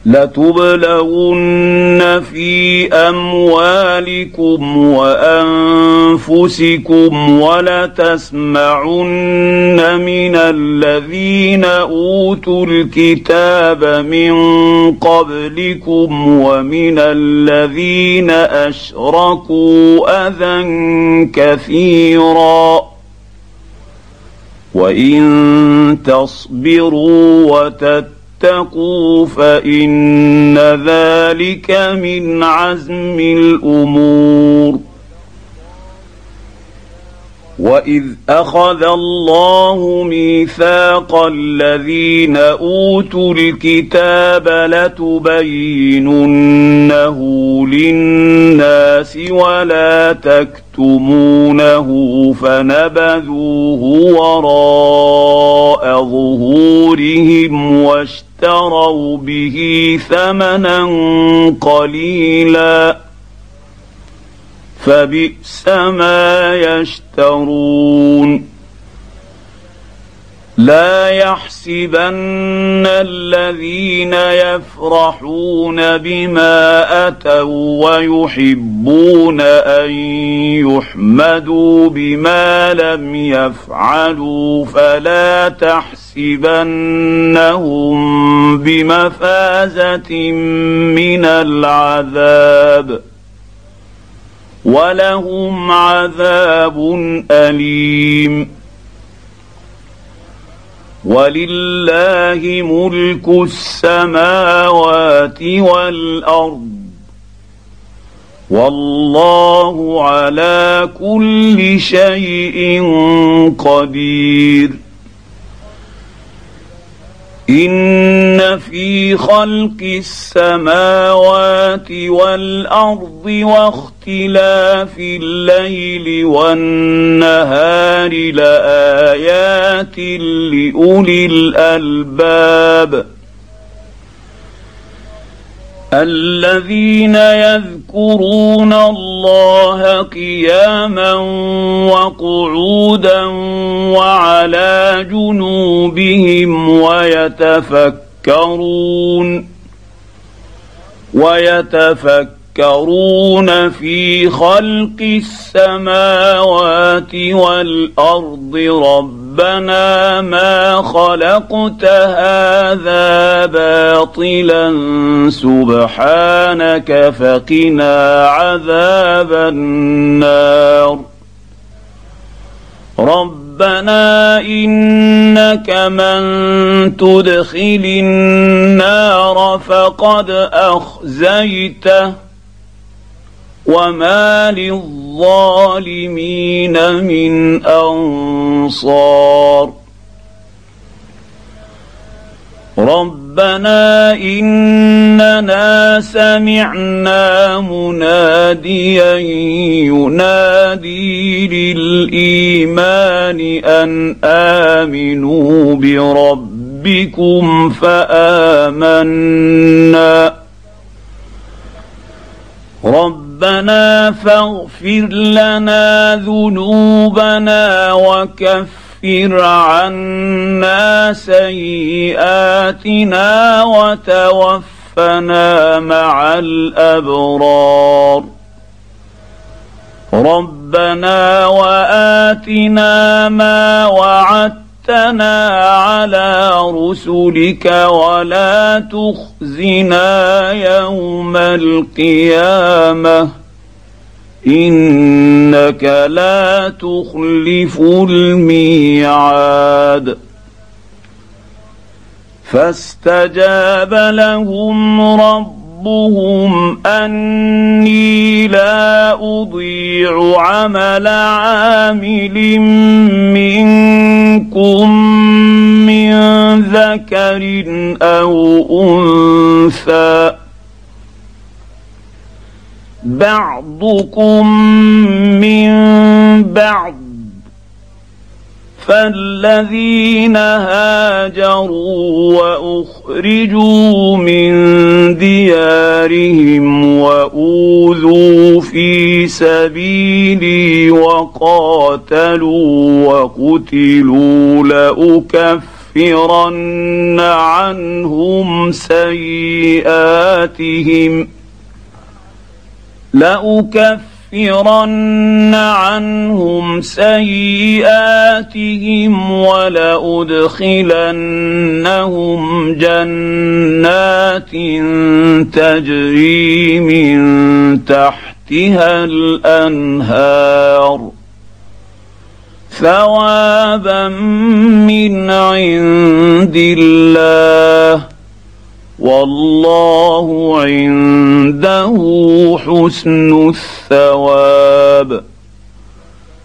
لتبلغن في أموالكم وأنفسكم ولتسمعن من الذين أوتوا الكتاب من قبلكم ومن الذين أشركوا أذى كثيرا وإن تصبروا وتتقوا فإن ذلك من عزم الأمور. وإذ أخذ الله ميثاق الذين أوتوا الكتاب لتبيننه للناس ولا تكتمونه فنبذوه وراء ظهورهم واشتروا به ثمنا قليلا فبئس ما يشترون. لا يحسبن الذين يفرحون بما أتوا ويحبون أن يحمدوا بما لم يفعلوا فلا تحسبنهم بمفازة من العذاب ولهم عذاب أليم. ولله ملك السماوات والأرض والله على كل شيء قدير. إن في خلق السماوات والأرض واختلاف الليل والنهار لآيات لأولي الألباب الذين يذكرون الله قياما وقعودا وعلى جنوبهم ويتفكرون في خلق السماوات والأرض ربنا ما خلقت هذا باطلا سبحانك فقنا عذاب النار. ربنا إنك من تدخل النار فقد أخزيته وما للظالمين من أنصار. ربنا إننا سمعنا مناديا ينادي للإيمان أن آمنوا بربكم فآمنا. ربنا فاغفر لنا ذنوبنا وكفر عنا سيئاتنا وتوفنا مع الأبرار. ربنا وآتنا ما وعدتنا على رسلك ولا تخزنا يوم القيامة إنك لا تخلف الميعاد. فاستجاب لهم ربهم أني لا أضيع عمل عامل منكم من ذكر أو أنثى بعضكم من بعض فالذين هاجروا وأخرجوا من ديارهم وأوذوا في سبيلي وقاتلوا وقتلوا لأكفرن عنهم سيئاتهم ولأدخلنهم جنات تجري من تحتها الأنهار ثوابا من عند الله والله عنده حسن الثواب.